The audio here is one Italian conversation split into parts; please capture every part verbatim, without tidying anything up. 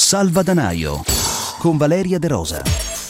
Salvadanaio con Valeria De Rosa.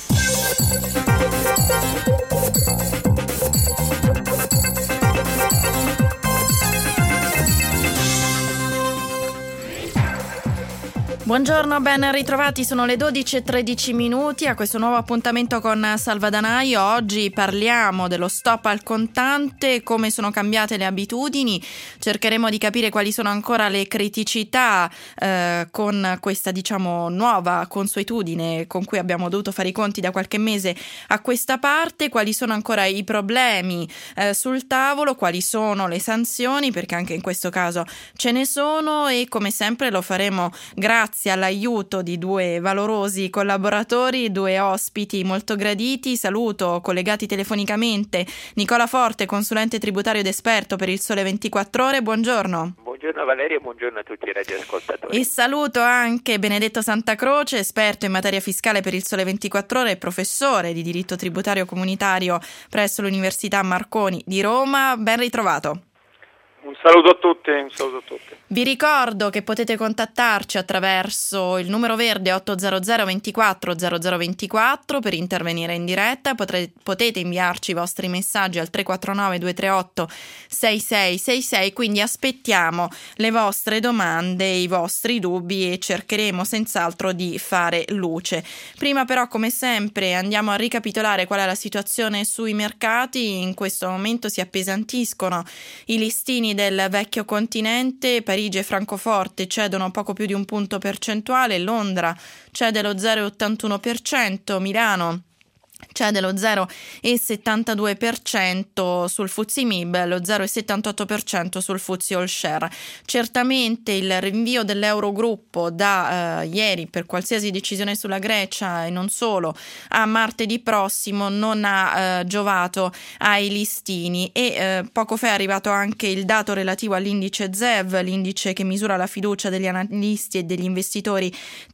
Buongiorno, ben ritrovati, sono le dodici e tredici minuti a questo nuovo appuntamento con Salvadanaio. Oggi parliamo dello stop al contante, come sono cambiate le abitudini, cercheremo di capire quali sono ancora le criticità eh, con questa diciamo nuova consuetudine con cui abbiamo dovuto fare i conti da qualche mese a questa parte, quali sono ancora i problemi eh, sul tavolo, quali sono le sanzioni, perché anche in questo caso ce ne sono, e come sempre lo faremo grazie all'aiuto di due valorosi collaboratori, due ospiti molto graditi. Saluto collegati telefonicamente Nicola Forte, consulente tributario ed esperto per il Sole ventiquattro Ore. Buongiorno. Buongiorno Valeria, buongiorno a tutti i radioascoltatori. E saluto anche Benedetto Santacroce, esperto in materia fiscale per il Sole ventiquattro Ore e professore di diritto tributario comunitario presso l'Università Marconi di Roma. Ben ritrovato. Un saluto a tutti, un saluto a tutti. Vi ricordo che potete contattarci attraverso il numero verde otto zero zero ventiquattro zero zero ventiquattro per intervenire in diretta. Potre, potete inviarci i vostri messaggi al tre quattro nove due tre otto sei sei sei sei, quindi aspettiamo le vostre domande, i vostri dubbi e cercheremo senz'altro di fare luce. Prima però, come sempre, andiamo a ricapitolare qual è la situazione sui mercati. In questo momento si appesantiscono i listini del vecchio continente. Parigi e Francoforte cedono poco più di un punto percentuale, Londra cede lo zero virgola ottantuno per cento, Milano cede lo zero virgola settantadue per cento sul F T S E MIB, lo zero virgola settantotto per cento sul F T S E All Share. Certamente il rinvio dell'Eurogruppo da eh, ieri per qualsiasi decisione sulla Grecia e non solo a martedì prossimo non ha eh, giovato ai listini, e eh, poco fa è arrivato anche il dato relativo all'indice Z E V, l'indice che misura la fiducia degli analisti e degli investitori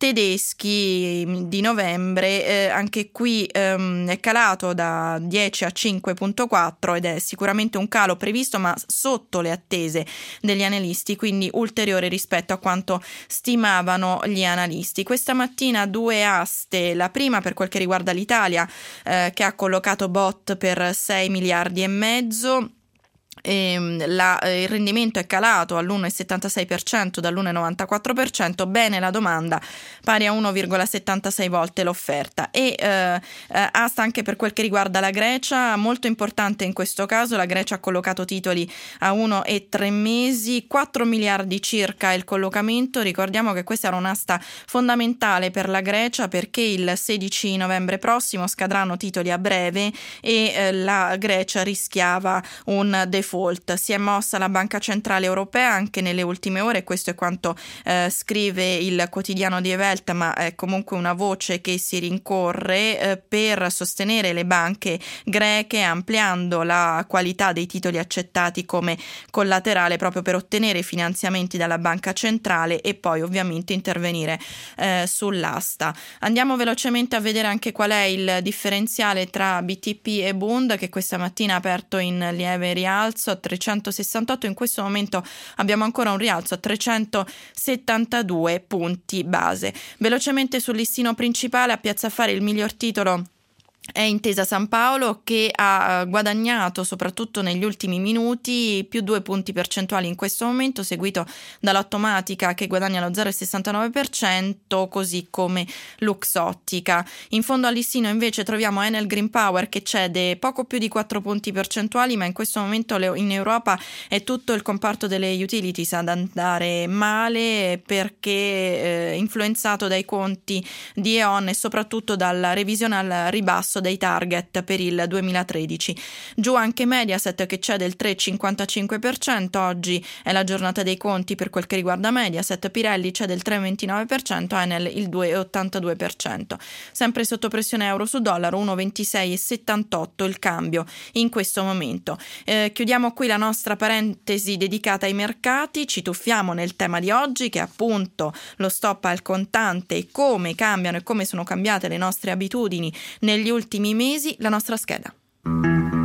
tedeschi di novembre. Eh, anche qui ehm, è calato da dieci a cinque virgola quattro ed è sicuramente un calo previsto ma sotto le attese degli analisti, quindi ulteriore rispetto a quanto stimavano gli analisti. Questa mattina due aste, la prima per quel che riguarda l'Italia eh, che ha collocato bot per sei miliardi e mezzo. E la, il rendimento è calato all'uno virgola settantasei per cento dall'uno virgola novantaquattro per cento, bene la domanda pari a uno virgola settantasei volte l'offerta. E eh, asta anche per quel che riguarda la Grecia, molto importante in questo caso, la Grecia ha collocato titoli a uno e tre mesi, quattro miliardi circa il collocamento. Ricordiamo che questa era un'asta fondamentale per la Grecia perché il sedici novembre prossimo scadranno titoli a breve e eh, la Grecia rischiava un default. Si è mossa la Banca Centrale Europea anche nelle ultime ore, questo è quanto eh, scrive il quotidiano di Evelta, ma è comunque una voce che si rincorre eh, per sostenere le banche greche, ampliando la qualità dei titoli accettati come collaterale proprio per ottenere finanziamenti dalla Banca Centrale e poi ovviamente intervenire eh, sull'asta. Andiamo velocemente a vedere anche qual è il differenziale tra B T P e Bund, che questa mattina ha aperto in lieve rialzo a trecentosessantotto, in questo momento abbiamo ancora un rialzo a trecentosettantadue punti base. Velocemente sul listino principale, a Piazza Affari il miglior titolo è Intesa San Paolo, che ha guadagnato soprattutto negli ultimi minuti più due punti percentuali in questo momento, seguito dall'Automatica che guadagna lo zero virgola sessantanove per cento, così come Luxottica. In fondo al listino invece troviamo Enel Green Power che cede poco più di quattro punti percentuali, ma in questo momento in Europa è tutto il comparto delle utilities ad andare male perché eh, influenzato dai conti di E O N e soprattutto dalla revisione al ribasso dei target per il duemilatredici. Giù anche Mediaset che cede il tre virgola cinquantacinque per cento, oggi è la giornata dei conti per quel che riguarda Mediaset. Pirelli cede il tre virgola ventinove per cento, Enel il due virgola ottantadue per cento. Sempre sotto pressione euro su dollaro, uno virgola ventisei e settantotto il cambio in questo momento. Eh, chiudiamo qui la nostra parentesi dedicata ai mercati, ci tuffiamo nel tema di oggi che è appunto lo stop al contante e come cambiano e come sono cambiate le nostre abitudini negli ultimi mesi. La nostra scheda.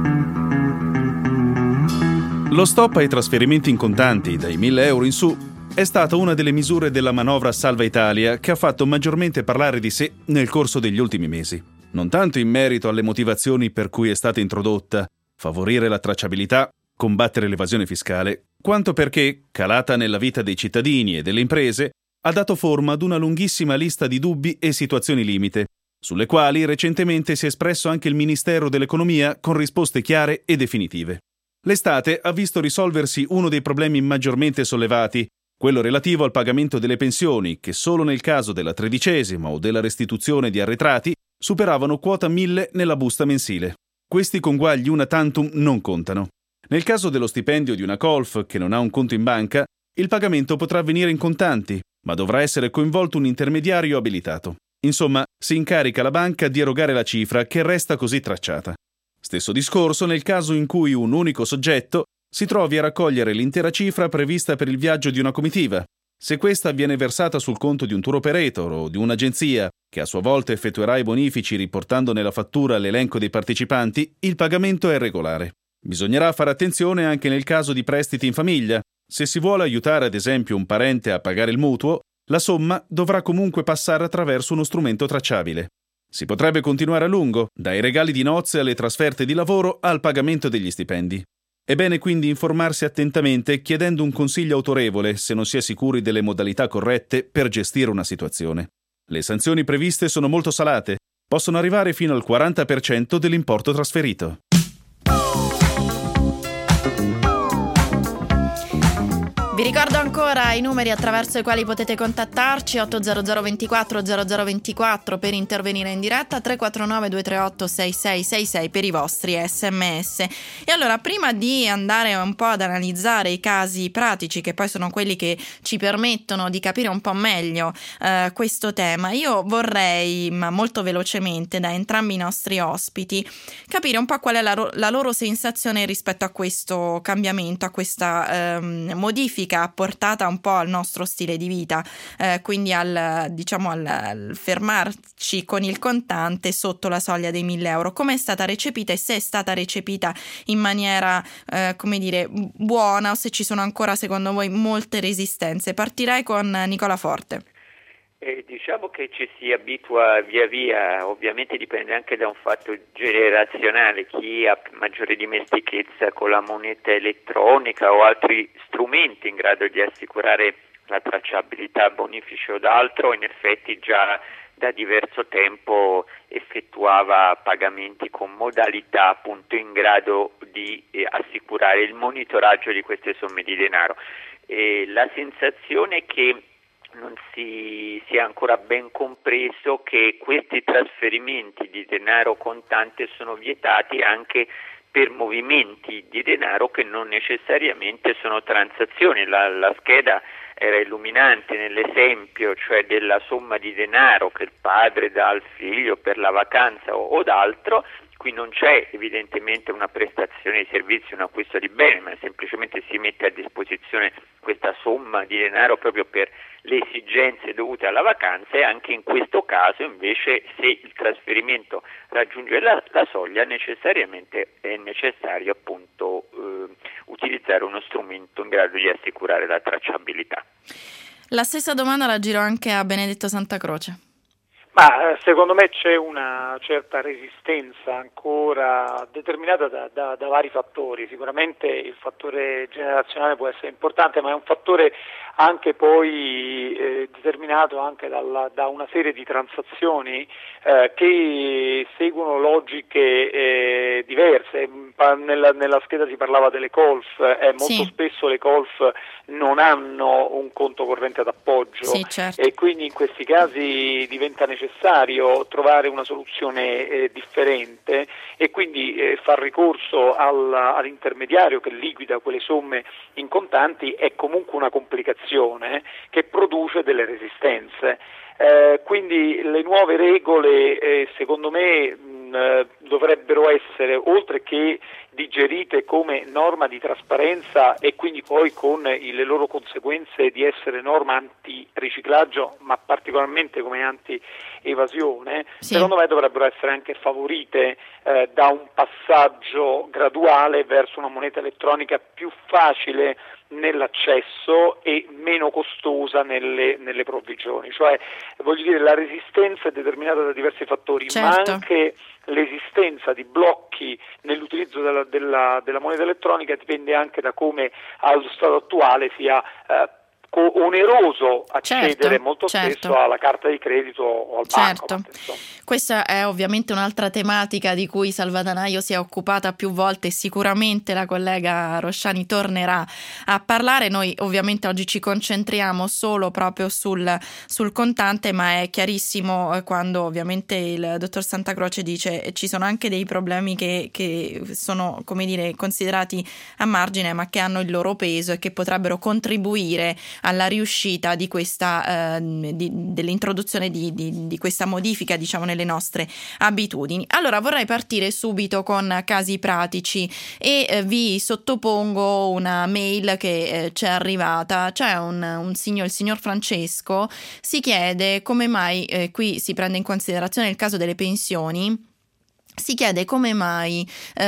Lo stop ai trasferimenti in contanti dai mille euro in su è stata una delle misure della manovra Salva Italia che ha fatto maggiormente parlare di sé nel corso degli ultimi mesi. Non tanto in merito alle motivazioni per cui è stata introdotta, favorire la tracciabilità, combattere l'evasione fiscale, quanto perché, calata nella vita dei cittadini e delle imprese, ha dato forma ad una lunghissima lista di dubbi e situazioni limite, sulle quali recentemente si è espresso anche il Ministero dell'Economia con risposte chiare e definitive. L'estate ha visto risolversi uno dei problemi maggiormente sollevati, quello relativo al pagamento delle pensioni, che solo nel caso della tredicesima o della restituzione di arretrati superavano quota mille nella busta mensile. Questi conguagli una tantum non contano. Nel caso dello stipendio di una colf che non ha un conto in banca, il pagamento potrà avvenire in contanti, ma dovrà essere coinvolto un intermediario abilitato. Insomma, si incarica la banca di erogare la cifra che resta così tracciata. Stesso discorso nel caso in cui un unico soggetto si trovi a raccogliere l'intera cifra prevista per il viaggio di una comitiva. Se questa viene versata sul conto di un tour operator o di un'agenzia, che a sua volta effettuerà i bonifici riportando nella fattura l'elenco dei partecipanti, il pagamento è regolare. Bisognerà fare attenzione anche nel caso di prestiti in famiglia. Se si vuole aiutare ad esempio un parente a pagare il mutuo, la somma dovrà comunque passare attraverso uno strumento tracciabile. Si potrebbe continuare a lungo, dai regali di nozze alle trasferte di lavoro al pagamento degli stipendi. È bene quindi informarsi attentamente chiedendo un consiglio autorevole se non si è sicuri delle modalità corrette per gestire una situazione. Le sanzioni previste sono molto salate, possono arrivare fino al quaranta per cento dell'importo trasferito. Vi ricordo ancora i numeri attraverso i quali potete contattarci: otto zero zero ventiquattro zero zero ventiquattro per intervenire in diretta, tre quattro nove due tre otto sei sei sei sei per i vostri sms. E allora, prima di andare un po' ad analizzare i casi pratici, che poi sono quelli che ci permettono di capire un po' meglio eh, questo tema, io vorrei, ma molto velocemente, da entrambi i nostri ospiti, capire un po' qual è la, ro- la loro sensazione rispetto a questo cambiamento, a questa ehm, modifica apportata un po' al nostro stile di vita, eh, quindi al, diciamo al, al fermarci con il contante sotto la soglia dei mille euro. Come è stata recepita e se è stata recepita in maniera eh, come dire buona, o se ci sono ancora secondo voi molte resistenze. Partirei con Nicola Forte. Eh, diciamo che ci si abitua via via, ovviamente dipende anche da un fatto generazionale. Chi ha maggiore dimestichezza con la moneta elettronica o altri strumenti in grado di assicurare la tracciabilità, bonifici o d'altro, in effetti già da diverso tempo effettuava pagamenti con modalità appunto in grado di eh, assicurare il monitoraggio di queste somme di denaro. Eh, la sensazione è che non si sia ancora ben compreso che questi trasferimenti di denaro contante sono vietati anche per movimenti di denaro che non necessariamente sono transazioni. La, la scheda era illuminante nell'esempio, cioè della somma di denaro che il padre dà al figlio per la vacanza o, o d'altro. Qui non c'è evidentemente una prestazione di servizio, un acquisto di bene, ma semplicemente si mette a disposizione questa somma di denaro proprio per le esigenze dovute alla vacanza, e anche in questo caso invece se il trasferimento raggiunge la, la soglia necessariamente è necessario appunto eh, utilizzare uno strumento in grado di assicurare la tracciabilità. La stessa domanda la giro anche a Benedetto Santacroce. Ma secondo me c'è una certa resistenza ancora determinata da, da, da vari fattori. Sicuramente il fattore generazionale può essere importante, ma è un fattore anche poi eh, determinato anche dalla, da una serie di transazioni eh, che seguono logiche eh, diverse. Nella, nella scheda si parlava delle colf, eh, molto sì. Spesso le colf non hanno un conto corrente d'appoggio, sì, certo. E quindi in questi casi diventa necessario trovare una soluzione eh, differente e quindi eh, far ricorso al, all'intermediario che liquida quelle somme in contanti è comunque una complicazione che produce delle resistenze. Eh, quindi le nuove regole eh, secondo me mh, dovrebbero essere, oltre che digerite come norma di trasparenza e quindi poi con i, le loro conseguenze di essere norma anti-riciclaggio, ma particolarmente come anti-evasione, sì. Secondo me dovrebbero essere anche favorite eh, da un passaggio graduale verso una moneta elettronica più facile nell'accesso e meno costosa nelle, nelle provvigioni, cioè voglio dire la resistenza è determinata da diversi fattori, certo. ma anche l'esistenza di blocchi nell'utilizzo della, della, della moneta elettronica dipende anche da come allo stato attuale sia eh, oneroso accedere certo, molto certo. spesso alla carta di credito o al certo. banco. Questa è ovviamente un'altra tematica di cui Salvadanaio si è occupata più volte e sicuramente la collega Rosciani tornerà a parlare. Noi ovviamente oggi ci concentriamo solo proprio sul, sul contante, ma è chiarissimo quando ovviamente il dottor Santacroce dice ci sono anche dei problemi che, che sono, come dire, considerati a margine ma che hanno il loro peso e che potrebbero contribuire alla riuscita di questa eh, di, dell'introduzione di, di, di questa modifica, diciamo, nelle nostre abitudini. Allora vorrei partire subito con casi pratici e eh, vi sottopongo una mail che eh, ci è arrivata. C'è un, un signor, il signor Francesco, si chiede come mai, eh, qui si prende in considerazione il caso delle pensioni. Si chiede come mai,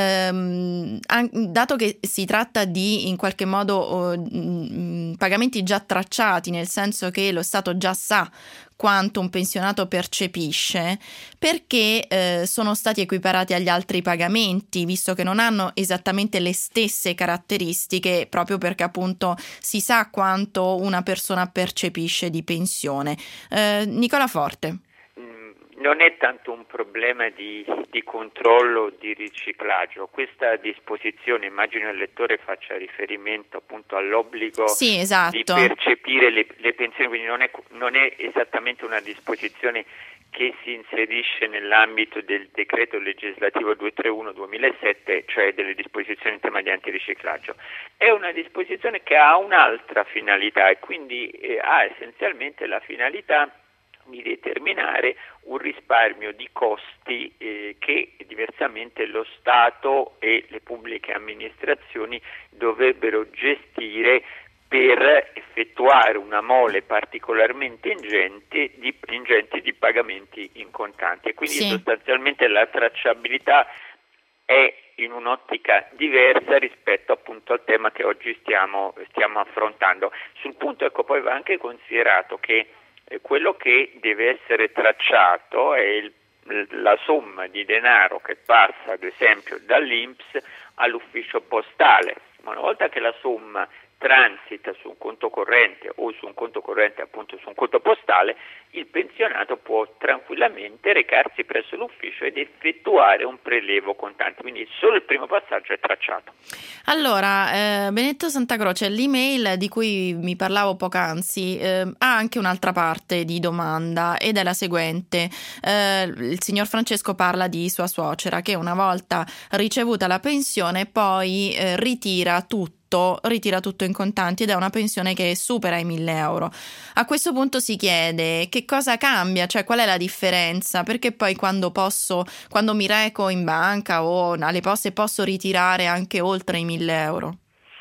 ehm, dato che si tratta di in qualche modo eh, pagamenti già tracciati, nel senso che lo Stato già sa quanto un pensionato percepisce, perché eh, sono stati equiparati agli altri pagamenti, visto che non hanno esattamente le stesse caratteristiche, proprio perché appunto si sa quanto una persona percepisce di pensione. Eh, Nicola Forte. Non è tanto un problema di, di controllo, di riciclaggio. Questa disposizione, immagino il lettore faccia riferimento appunto all'obbligo sì, esatto. di percepire le, le pensioni, quindi non è, non è esattamente una disposizione che si inserisce nell'ambito del decreto legislativo duecentotrentuno duemilasette, cioè delle disposizioni in tema di antiriciclaggio. È una disposizione che ha un'altra finalità e quindi eh, ha essenzialmente la finalità di determinare un risparmio di costi eh, che diversamente lo Stato e le pubbliche amministrazioni dovrebbero gestire per effettuare una mole particolarmente ingente di, ingente di pagamenti in contanti e quindi sì. sostanzialmente la tracciabilità è in un'ottica diversa rispetto appunto al tema che oggi stiamo, stiamo affrontando. Sul punto ecco poi va anche considerato che quello che deve essere tracciato è il, la somma di denaro che passa ad esempio dall'I N P S all'ufficio postale, ma una volta che la somma transita su un conto corrente o su un conto corrente appunto su un conto postale, il pensionato può tranquillamente recarsi presso l'ufficio ed effettuare un prelevo contante, quindi solo il primo passaggio è tracciato. Allora, eh, Benedetto Santacroce, l'email di cui mi parlavo poc'anzi eh, ha anche un'altra parte di domanda ed è la seguente. Eh, il signor Francesco parla di sua suocera che una volta ricevuta la pensione poi eh, ritira tutto ritira tutto in contanti ed è una pensione che supera i mille euro. A questo punto si chiede che cosa cambia, cioè qual è la differenza, perché poi quando posso, quando mi reco in banca o alle poste posso ritirare anche oltre i mille euro?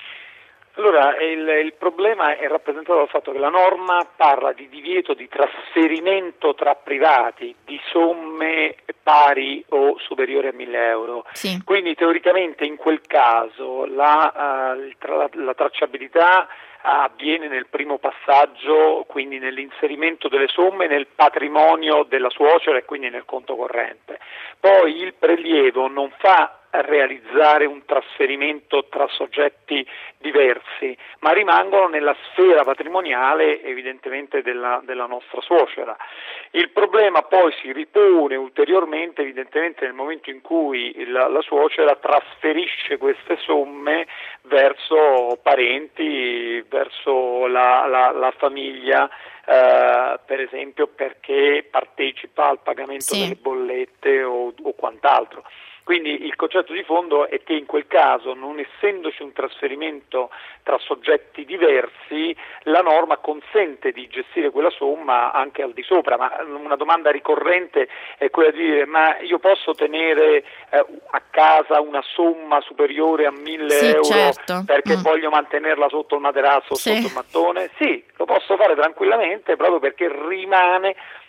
Allora, il, il problema è rappresentato dal fatto che la norma parla di divieto di trasferimento tra privati di somme pari o superiori a mille euro. Sì. Quindi teoricamente in quel caso la, uh, la, la tracciabilità avviene nel primo passaggio, quindi nell'inserimento delle somme nel patrimonio della suocera e quindi nel conto corrente. Poi il prelievo non fa realizzare un trasferimento tra soggetti diversi, ma rimangono nella sfera patrimoniale evidentemente della, della nostra suocera. Il problema poi si ripone ulteriormente evidentemente nel momento in cui la, la suocera trasferisce queste somme verso parenti, verso la, la, la famiglia, eh, per esempio perché partecipa al pagamento sì. delle bollette o, o quant'altro. Quindi il concetto di fondo è che in quel caso, non essendoci un trasferimento tra soggetti diversi, la norma consente di gestire quella somma anche al di sopra, ma una domanda ricorrente è quella di dire ma io posso tenere eh, a casa una somma superiore a mille sì, euro certo. perché mm. voglio mantenerla sotto il materasso o sì. sotto il mattone? Sì, lo posso fare tranquillamente proprio perché rimane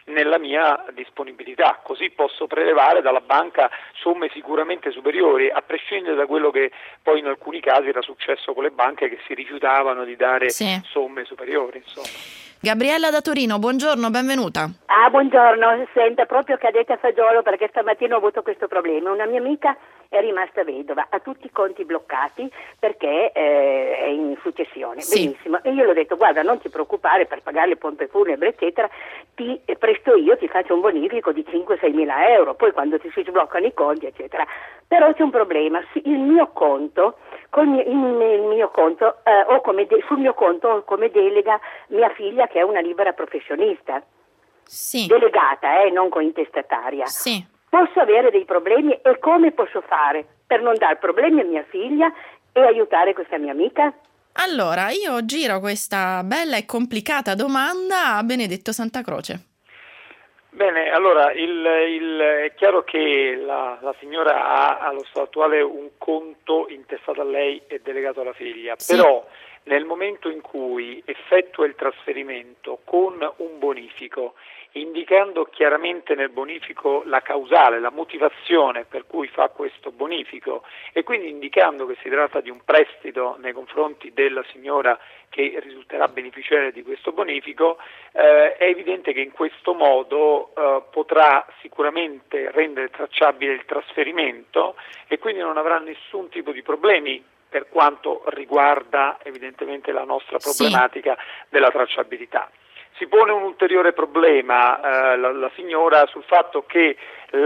nella mia disponibilità, così posso prelevare dalla banca somme sicuramente superiori, a prescindere da quello che poi in alcuni casi era successo con le banche che si rifiutavano di dare sì. somme superiori, insomma. Gabriella da Torino, buongiorno, benvenuta. Ah, buongiorno, senta, proprio cadete a fagiolo perché stamattina ho avuto questo problema. Una mia amica è rimasta vedova, ha tutti i conti bloccati perché eh, è in successione, sì. benissimo. E io le ho detto, guarda, non ti preoccupare per pagare le pompe funebri, eccetera, ti eh, presto io, ti faccio un bonifico di cinque sei mila euro, poi quando ti si sbloccano i conti, eccetera. Però c'è un problema, il mio conto, col mio, il mio conto eh, ho come de- sul mio conto ho come delega mia figlia che è una libera professionista, sì. delegata, eh, non cointestataria. Sì. Posso avere dei problemi e come posso fare per non dar problemi a mia figlia e aiutare questa mia amica? Allora, io giro questa bella e complicata domanda a Benedetto Santacroce. Bene, allora il, il, è chiaro che la, la signora ha allo stato attuale un conto intestato a lei e delegato alla figlia, sì. però nel momento in cui effettua il trasferimento con un bonifico, indicando chiaramente nel bonifico la causale, la motivazione per cui fa questo bonifico e quindi indicando che si tratta di un prestito nei confronti della signora che risulterà beneficiaria di questo bonifico, eh, è evidente che in questo modo eh, potrà sicuramente rendere tracciabile il trasferimento e quindi non avrà nessun tipo di problemi per quanto riguarda evidentemente la nostra problematica sì. della tracciabilità. Si pone un ulteriore problema eh, la, la signora sul fatto che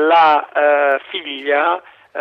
la eh, figlia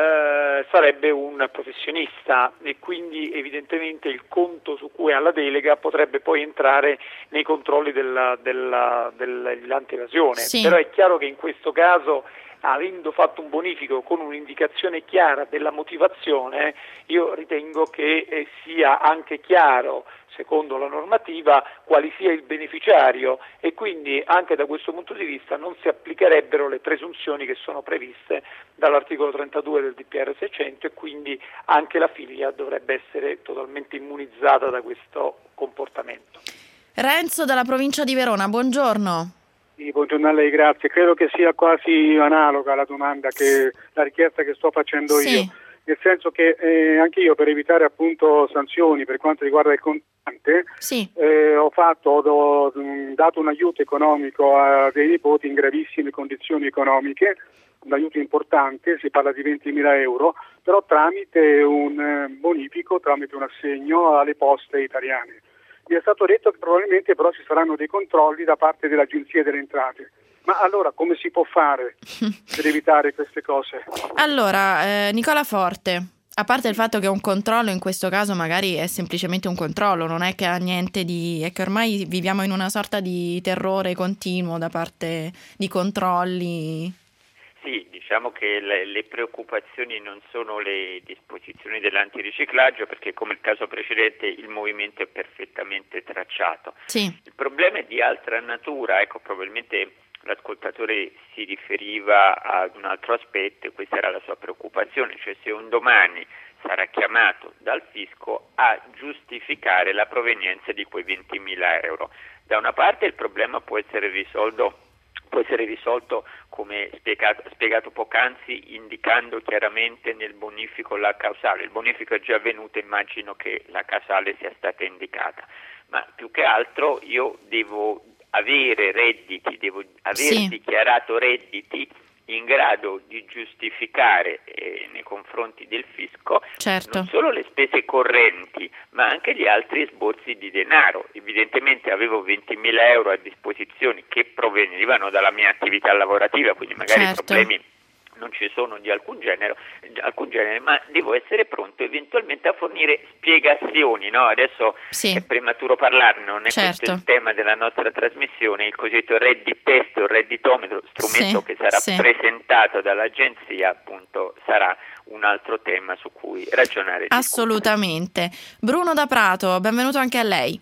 eh, sarebbe un professionista e quindi evidentemente il conto su cui ha la delega potrebbe poi entrare nei controlli della, della, dell'antievasione. Sì. Però è chiaro che in questo caso, avendo fatto un bonifico con un'indicazione chiara della motivazione, io ritengo che eh, sia anche chiaro, secondo la normativa, quale sia il beneficiario e quindi anche da questo punto di vista non si applicherebbero le presunzioni che sono previste dall'articolo trentadue del D P R seicento e quindi anche la figlia dovrebbe essere totalmente immunizzata da questo comportamento. Renzo dalla provincia di Verona, buongiorno. Sì, buongiorno a lei, grazie. Credo che sia quasi analoga la domanda, che la richiesta che sto facendo sì. io, nel senso che eh, anche io per evitare appunto sanzioni per quanto riguarda il contante sì. eh, ho fatto ho dato un aiuto economico a dei nipoti in gravissime condizioni economiche, un aiuto importante, si parla di ventimila euro, però tramite un eh, bonifico, tramite un assegno alle poste italiane. Mi è stato detto che probabilmente però ci saranno dei controlli da parte dell'Agenzia delle Entrate. Ma allora come si può fare per evitare queste cose? Allora, eh, Nicola Forte, a parte il fatto che un controllo in questo caso magari è semplicemente un controllo, non è che ha niente di... è che ormai viviamo in una sorta di terrore continuo da parte di controlli. Sì, diciamo che le, le preoccupazioni non sono le disposizioni dell'antiriciclaggio perché come il caso precedente il movimento è perfettamente tracciato. Sì. Il problema è di altra natura, ecco probabilmente l'ascoltatore si riferiva ad un altro aspetto e questa era la sua preoccupazione, cioè se un domani sarà chiamato dal fisco a giustificare la provenienza di quei ventimila euro. Da una parte il problema può essere risolto può essere risolto come spiegato, spiegato poc'anzi indicando chiaramente nel bonifico la causale. Il bonifico è già avvenuto, immagino che la causale sia stata indicata, ma più che altro io devo avere redditi, devo aver sì. dichiarato redditi in grado di giustificare eh, nei confronti del fisco certo. non solo le spese correnti ma anche gli altri esborsi di denaro. Evidentemente avevo ventimila euro a disposizione che provenivano dalla mia attività lavorativa, quindi magari certo. problemi non ci sono di alcun genere, di alcun genere, ma devo essere pronto eventualmente a fornire spiegazioni, no? Adesso sì. è prematuro parlarne, non è certo. questo il tema della nostra trasmissione, il cosiddetto reddit test o redditometro, strumento sì. che sarà sì. presentato dall'agenzia, appunto sarà un altro tema su cui ragionare. Assolutamente. Bruno da Prato, benvenuto anche a lei.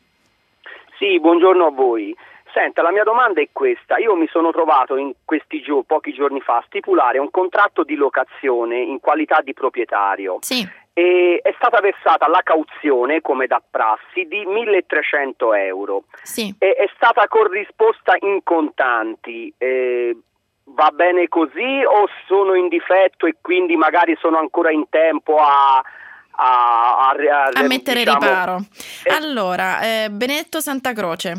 Sì, buongiorno a voi. Senta, la mia domanda è questa. Io mi sono trovato in questi gio- pochi giorni fa a stipulare un contratto di locazione in qualità di proprietario. Sì. e è stata versata la cauzione, come da prassi, di milletrecento euro. Sì. E è stata corrisposta in contanti. Eh, va bene così o sono in difetto e quindi magari sono ancora in tempo a... A, a, a, a mettere diciamo, riparo. eh, Allora, eh, Benedetto Santa Croce.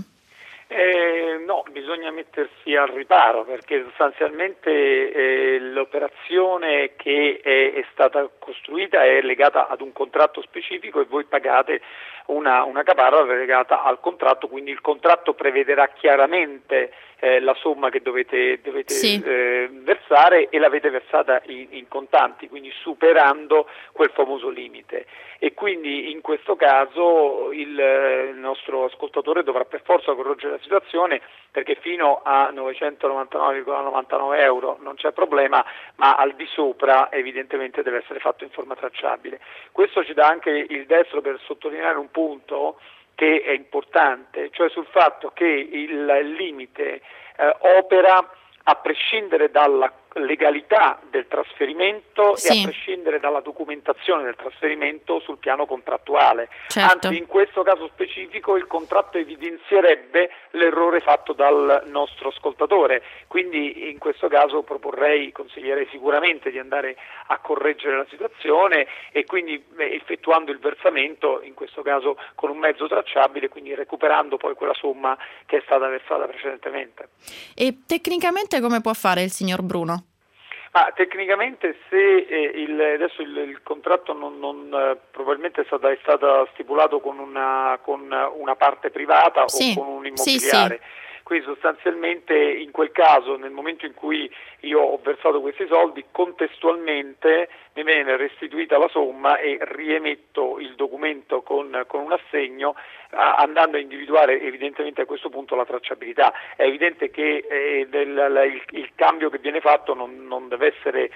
Eh, no, bisogna mettersi al riparo perché sostanzialmente eh, l'operazione che è, è stata costruita è legata ad un contratto specifico e voi pagate una, una caparra legata al contratto, quindi il contratto prevederà chiaramente eh, la somma che dovete, dovete sì. eh, versare e l'avete versata in, in contanti, quindi superando quel famoso limite. E quindi in questo caso il, il nostro ascoltatore dovrà per forza correggere la situazione, perché fino a novecentonovantanove virgola novantanove euro non c'è problema, ma al di sopra evidentemente deve essere fatto in forma tracciabile. Questo ci dà anche il destro per sottolineare un punto che è importante, cioè sul fatto che il limite eh, opera a prescindere dalla legalità del trasferimento sì. e a prescindere dalla documentazione del trasferimento sul piano contrattuale. Certo. Anzi, in questo caso specifico il contratto evidenzierebbe l'errore fatto dal nostro ascoltatore, quindi in questo caso proporrei, consiglierei sicuramente di andare a correggere la situazione e quindi effettuando il versamento, in questo caso con un mezzo tracciabile, quindi recuperando poi quella somma che è stata versata precedentemente. E tecnicamente come può fare il signor Bruno? Ah, tecnicamente se eh, il, adesso il, il contratto non, non eh, probabilmente è stata, è stata stipulato con una, con una parte privata sì. o con un immobiliare. Sì, sì. Quindi sostanzialmente in quel caso, nel momento in cui io ho versato questi soldi, contestualmente mi viene restituita la somma e riemetto il documento con, con un assegno, a, andando a individuare evidentemente a questo punto la tracciabilità. È evidente che eh, del, la, il, il cambio che viene fatto non, non deve essere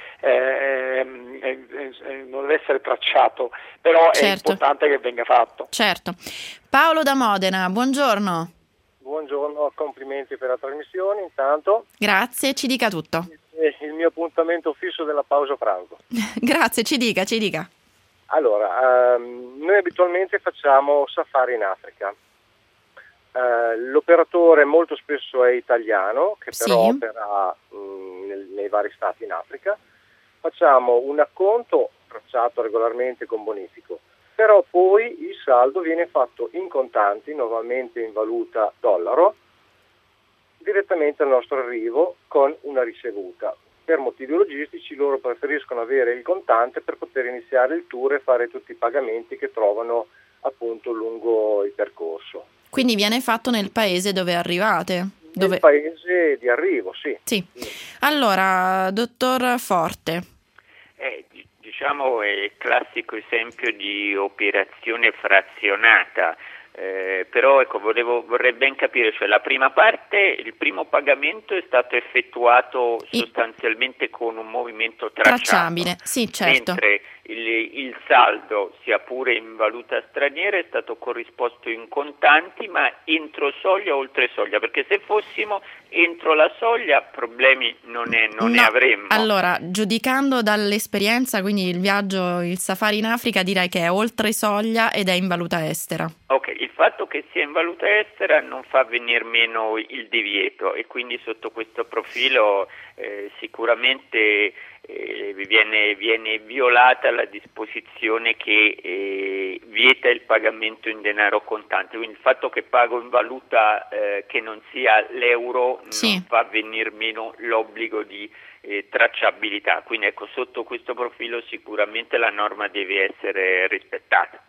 eh, eh, eh, non deve essere tracciato, però certo. È importante che venga fatto. Certo. Paolo da Modena, buongiorno. Buongiorno, complimenti per la trasmissione intanto. Grazie, ci dica tutto. Il mio appuntamento fisso della pausa pranzo. Grazie, ci dica, ci dica. Allora, ehm, noi abitualmente facciamo safari in Africa. Eh, l'operatore molto spesso è italiano, che però sì. opera mh, nel, nei vari stati in Africa. Facciamo un acconto tracciato regolarmente con bonifico. Però poi il saldo viene fatto in contanti, normalmente in valuta dollaro, direttamente al nostro arrivo con una ricevuta. Per motivi logistici loro preferiscono avere il contante per poter iniziare il tour e fare tutti i pagamenti che trovano appunto lungo il percorso. Quindi viene fatto nel paese dove arrivate? Dove... Nel paese di arrivo, sì. Sì. Allora, dottor Forte. Eh, Diciamo è il classico esempio di operazione frazionata, eh, però ecco, volevo, vorrei ben capire, cioè la prima parte, il primo pagamento è stato effettuato sostanzialmente con un movimento tracciato, tracciabile, sì, certo. Mentre il, il saldo, sia pure in valuta straniera, è stato corrisposto in contanti, ma entro soglia o oltre soglia, perché se fossimo entro la soglia problemi non ne, non no. ne avremmo. Allora, giudicando dall'esperienza, quindi il viaggio, il safari in Africa, direi che è oltre soglia ed è in valuta estera. Ok, il fatto che sia in valuta estera non fa venir meno il divieto e quindi sotto questo profilo eh, sicuramente eh, viene, viene violata la disposizione che eh, vieta il pagamento in denaro contante, quindi il fatto che pago in valuta eh, che non sia l'euro sì. non fa venir meno l'obbligo di eh, tracciabilità, quindi ecco, sotto questo profilo sicuramente la norma deve essere rispettata.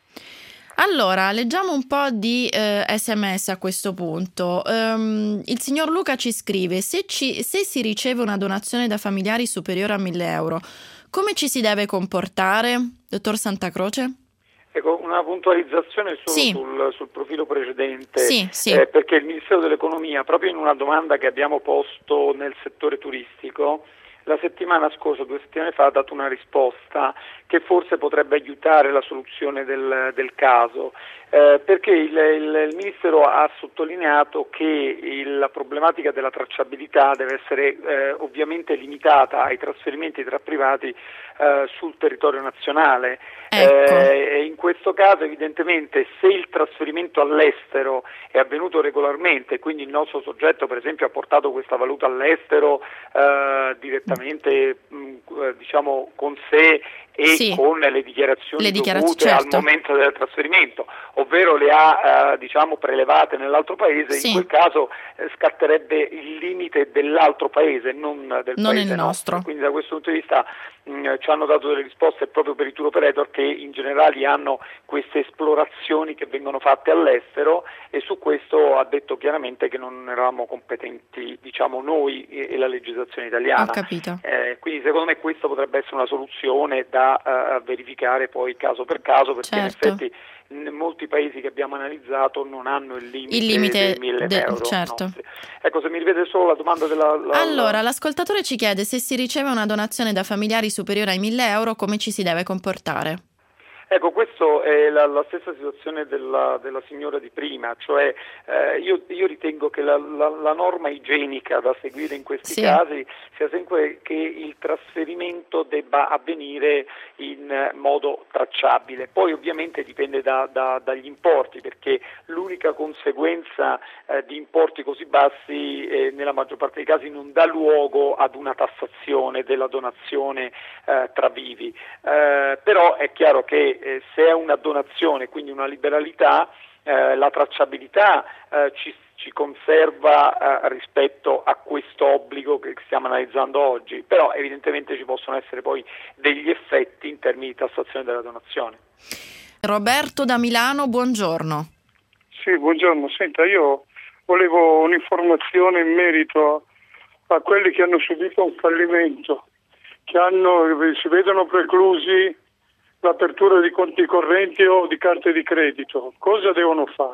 Allora, leggiamo un po' di eh, sms a questo punto. Um, il signor Luca ci scrive: se, ci, se si riceve una donazione da familiari superiore a mille euro, come ci si deve comportare, dottor Santa Croce? Ecco, una puntualizzazione solo sì. sul, sul profilo precedente, sì, sì. Eh, perché il Ministero dell'Economia, proprio in una domanda che abbiamo posto nel settore turistico, la settimana scorsa, due settimane fa, ha dato una risposta che forse potrebbe aiutare la soluzione del, del caso, eh, perché il, il, il Ministero ha sottolineato che il, la problematica della tracciabilità deve essere eh, ovviamente limitata ai trasferimenti tra privati eh, sul territorio nazionale, Ecco. Eh, in questo caso evidentemente se il trasferimento all'estero è avvenuto regolarmente, quindi il nostro soggetto per esempio ha portato questa valuta all'estero eh, direttamente mh, diciamo con sé e sì. con le dichiarazioni, le dichiarazioni dovute certo. al momento del trasferimento, ovvero le ha eh, diciamo prelevate nell'altro paese, sì. in quel caso eh, scatterebbe il limite dell'altro paese, non del non paese il nostro. nostro. Quindi da questo punto di vista mh, ci hanno dato delle risposte proprio per i tour operator che in generale hanno queste esplorazioni che vengono fatte all'estero, e su questo ha detto chiaramente che non eravamo competenti, diciamo noi e, e la legislazione italiana. Ho capito. Eh, quindi secondo me questa potrebbe essere una soluzione da uh, verificare poi caso per caso, perché certo. in effetti in molti paesi che abbiamo analizzato non hanno il limite, il limite dei mille de- euro. certo. Nostri. Ecco, se mi ripete solo la domanda della... La, allora, la... l'ascoltatore ci chiede se si riceve una donazione da familiari superiore ai mille euro, come ci si deve comportare? Ecco, questa è la, la stessa situazione della, della signora di prima, cioè eh, io, io ritengo che la, la, la norma igienica da seguire in questi sì. casi sia sempre che il trasferimento debba avvenire in modo tracciabile. Poi ovviamente dipende da, da, dagli importi, perché l'unica conseguenza eh, di importi così bassi eh, nella maggior parte dei casi non dà luogo ad una tassazione della donazione eh, tra vivi. Eh, però è chiaro che Eh, se è una donazione, quindi una liberalità, eh, la tracciabilità eh, ci, ci conserva eh, rispetto a questo obbligo che stiamo analizzando oggi, però evidentemente ci possono essere poi degli effetti in termini di tassazione della donazione. Roberto da Milano, buongiorno. Sì, buongiorno. Senta, io volevo un'informazione in merito a quelli che hanno subito un fallimento, che hanno, si vedono preclusi l'apertura di conti correnti o di carte di credito. Cosa devono fare?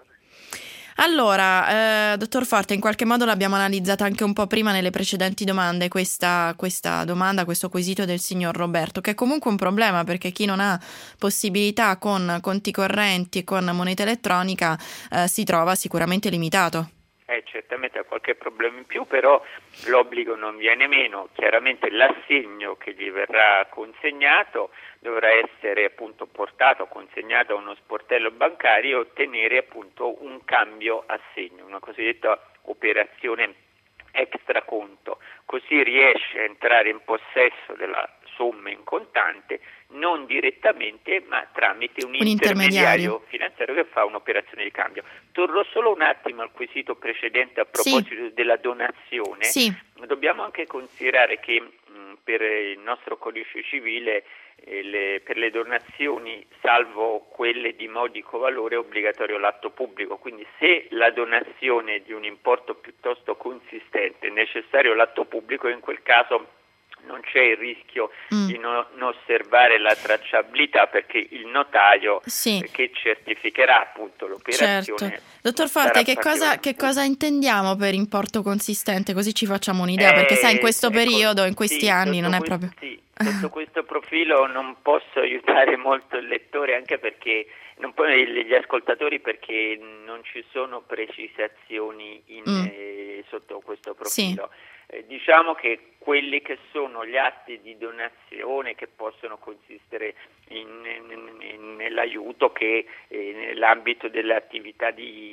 Allora, eh, dottor Forte, in qualche modo l'abbiamo analizzata anche un po' prima nelle precedenti domande, questa, questa domanda, questo quesito del signor Roberto, che è comunque un problema, perché chi non ha possibilità con conti correnti e con moneta elettronica eh, si trova sicuramente limitato. Eh, certamente ha qualche problema in più, però l'obbligo non viene meno. Chiaramente l'assegno che gli verrà consegnato dovrà essere appunto portato, consegnato a uno sportello bancario e ottenere appunto un cambio assegno, una cosiddetta operazione extraconto. Così riesce a entrare in possesso della somma in contante, non direttamente ma tramite un, un intermediario. intermediario finanziario che fa un'operazione di cambio. Torno solo un attimo al quesito precedente a proposito sì. della donazione. Sì. Dobbiamo anche considerare che mh, per il nostro codice civile eh, le, per le donazioni, salvo quelle di modico valore, è obbligatorio l'atto pubblico, quindi se la donazione è di un importo piuttosto consistente è necessario l'atto pubblico, in quel caso non c'è il rischio mm. di non no osservare la tracciabilità, perché il notaio sì. che certificherà appunto l'operazione. Certo. Dottor Forte, che cosa, che cosa intendiamo per importo consistente? Così ci facciamo un'idea, eh, perché sai in questo ecco, periodo, in questi sì, anni non è questo, proprio... Sì, sotto questo profilo non posso aiutare molto il lettore, anche perché non può, gli ascoltatori, perché non ci sono precisazioni in, mm. eh, sotto questo profilo. Sì. Eh, diciamo che quelli che sono gli atti di donazione che possono consistere in, in, in, nell'aiuto che eh, nell'ambito delle attività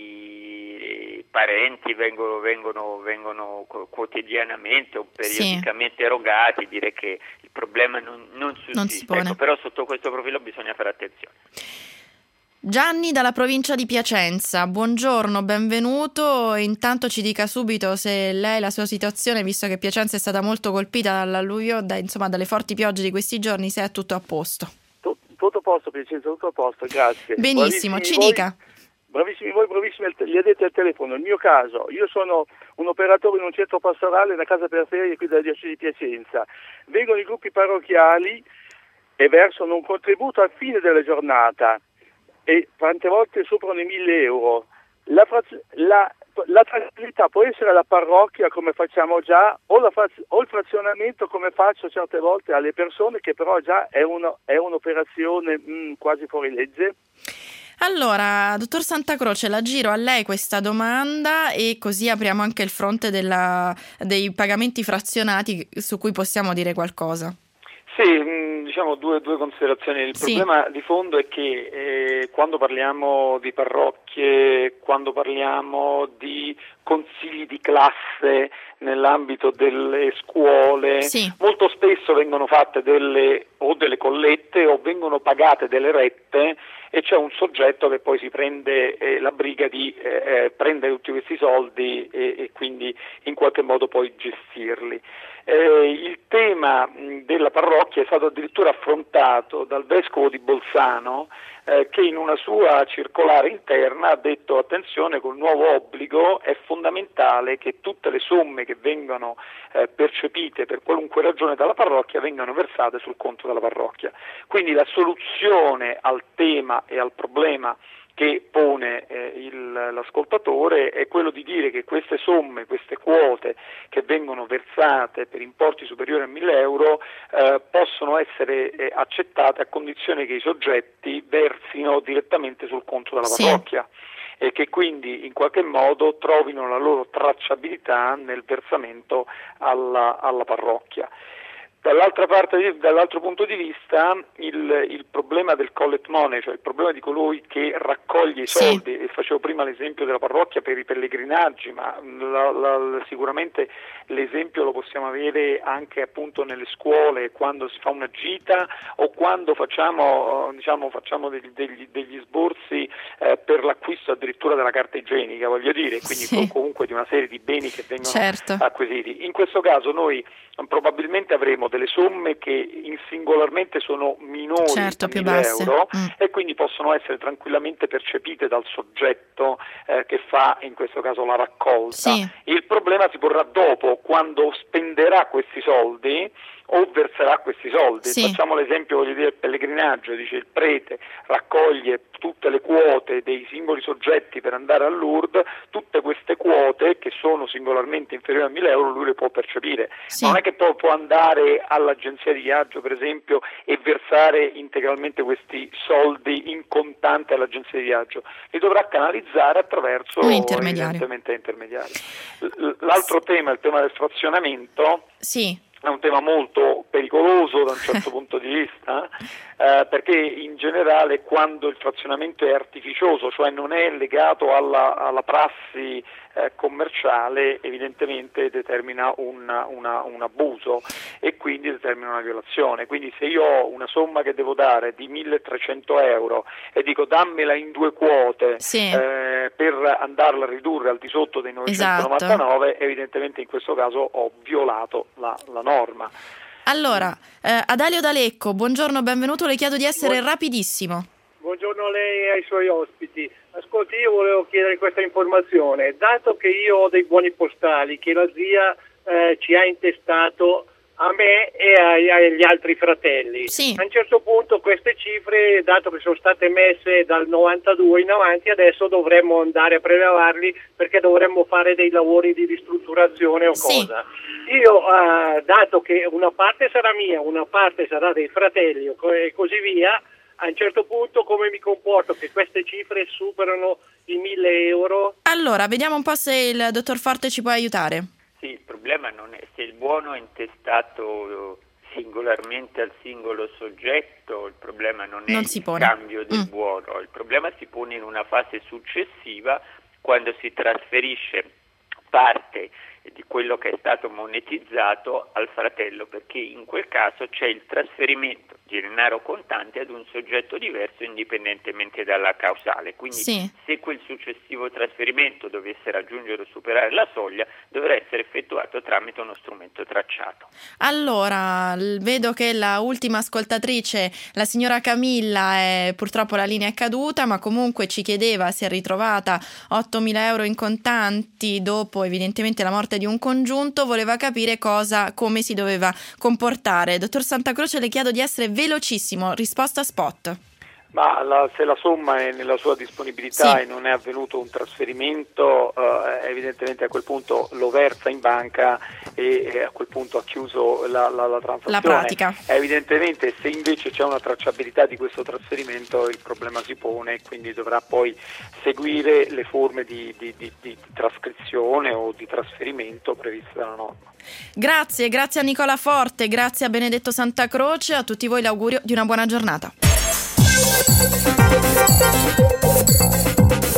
di eh, parenti vengono, vengono, vengono quotidianamente o periodicamente sì. erogati, direi che il problema non, non sussiste, non si pone. Ecco, però sotto questo profilo bisogna fare attenzione. Gianni dalla provincia di Piacenza, buongiorno, benvenuto. Intanto ci dica subito se lei, la sua situazione, visto che Piacenza è stata molto colpita dall'alluvio, da, insomma dalle forti piogge di questi giorni, se è tutto a posto. Tutto, tutto a posto Piacenza, tutto a posto, grazie. Benissimo, bravissimi ci voi, dica. Bravissimi voi, bravissimi gli addetti al telefono. Il mio caso, io sono un operatore in un centro pastorale, una casa per ferie qui dalla diocesi di Piacenza. Vengono i gruppi parrocchiali e versano un contributo al fine della giornata, e tante volte superano i mille euro. La, la, la tracciabilità può essere la parrocchia, come facciamo già, o, la, o il frazionamento, come faccio certe volte alle persone, che però già è, uno, è un'operazione mh, quasi fuori legge. Allora, dottor Santa Croce, la giro a lei questa domanda e così apriamo anche il fronte della, dei pagamenti frazionati, su cui possiamo dire qualcosa. Sì, diciamo due, due considerazioni. Il sì. problema di fondo è che eh, quando parliamo di parrocchie, quando parliamo di consigli di classe nell'ambito delle scuole, sì. molto spesso vengono fatte delle o delle collette o vengono pagate delle rette e c'è un soggetto che poi si prende eh, la briga di eh, prendere tutti questi soldi e, e quindi in qualche modo poi gestirli. Eh, il tema mh, della parrocchia è stato addirittura affrontato dal vescovo di Bolzano eh, che in una sua circolare interna ha detto: attenzione, col nuovo obbligo è fondamentale che tutte le somme che vengono eh, percepite per qualunque ragione dalla parrocchia vengano versate sul conto della parrocchia. Quindi la soluzione al tema e al problema che pone eh, il, l'ascoltatore è quello di dire che queste somme, queste quote che vengono versate per importi superiori a mille euro eh, possono essere eh, accettate a condizione che i soggetti versino direttamente sul conto della parrocchia. Sì. E che quindi in qualche modo trovino la loro tracciabilità nel versamento alla, alla parrocchia. Dall'altra parte, dall'altro punto di vista, il, il problema del collect money, cioè il problema di colui che raccoglie i soldi, sì. e facevo prima l'esempio della parrocchia per i pellegrinaggi, ma la, la, sicuramente l'esempio lo possiamo avere anche appunto nelle scuole, quando si fa una gita o quando facciamo, diciamo, facciamo degli, degli, degli sborsi eh, per l'acquisto addirittura della carta igienica, voglio dire, quindi sì. comunque di una serie di beni che vengono certo. acquisiti. In questo caso noi probabilmente avremo delle somme che in singolarmente sono minori certo, di mille euro mm. e quindi possono essere tranquillamente percepite dal soggetto eh, che fa in questo caso la raccolta. Sì. Il problema si porrà dopo, quando spenderà questi soldi o verserà questi soldi. Sì. Facciamo l'esempio, voglio dire, del pellegrinaggio, dice il prete raccoglie tutte le quote dei singoli soggetti per andare a Lourdes, tutte queste quote che sono singolarmente inferiori a mille euro lui le può percepire, sì. non è che poi può andare all'agenzia di viaggio per esempio e versare integralmente questi soldi in contante all'agenzia di viaggio, li dovrà canalizzare attraverso un intermediario. evidentemente intermediari. L'altro sì. tema, il tema del frazionamento, sì. è un tema molto pericoloso da un certo punto di vista, eh, perché in generale quando il frazionamento è artificioso, cioè non è legato alla, alla prassi eh, commerciale, evidentemente determina un, una, un abuso e quindi determina una violazione. Quindi se io ho una somma che devo dare di milletrecento euro e dico dammela in due quote sì. eh, per andarla a ridurre al di sotto dei novecentonovantanove, esatto. evidentemente in questo caso ho violato la, la norma. Allora, eh, Adalio D'Alecco, buongiorno, benvenuto, le chiedo di essere Buon... rapidissimo. Buongiorno a lei e ai suoi ospiti. Ascolti, io volevo chiedere questa informazione. Dato che io ho dei buoni postali che la zia eh, ci ha intestato a me e ai, agli altri fratelli, sì. a un certo punto queste cifre, dato che sono state messe dal novantadue in avanti, adesso dovremmo andare a prelevarli perché dovremmo fare dei lavori di ristrutturazione o sì. cosa. Io, eh, dato che una parte sarà mia, una parte sarà dei fratelli e così via, a un certo punto come mi comporto che queste cifre superano i mille euro? Allora, vediamo un po' se il dottor Forte ci può aiutare. Sì, il problema non è se il buono è intestato singolarmente al singolo soggetto, il problema non è non il cambio del mm. buono, il problema si pone in una fase successiva quando si trasferisce parte di quello che è stato monetizzato al fratello, perché in quel caso c'è il trasferimento di denaro contante ad un soggetto diverso indipendentemente dalla causale, quindi sì. se quel successivo trasferimento dovesse raggiungere o superare la soglia dovrà essere effettuato tramite uno strumento tracciato. Allora, vedo che la ultima ascoltatrice, la signora Camilla, è, purtroppo la linea è caduta, ma comunque ci chiedeva, si è ritrovata ottomila euro in contanti dopo evidentemente la morte di un congiunto, voleva capire cosa, come si doveva comportare. Dottor Santacroce, le chiedo di essere velocissimo, risposta spot. Ma la, se la somma è nella sua disponibilità sì. e non è avvenuto un trasferimento, eh, evidentemente a quel punto lo versa in banca e, e a quel punto ha chiuso la, la, la transazione. La pratica. Evidentemente se invece c'è una tracciabilità di questo trasferimento il problema si pone e quindi dovrà poi seguire le forme di, di, di, di trascrizione o di trasferimento previste dalla norma. Grazie, grazie a Nicola Forte, grazie a Benedetto Santacroce, a tutti voi l'augurio di una buona giornata.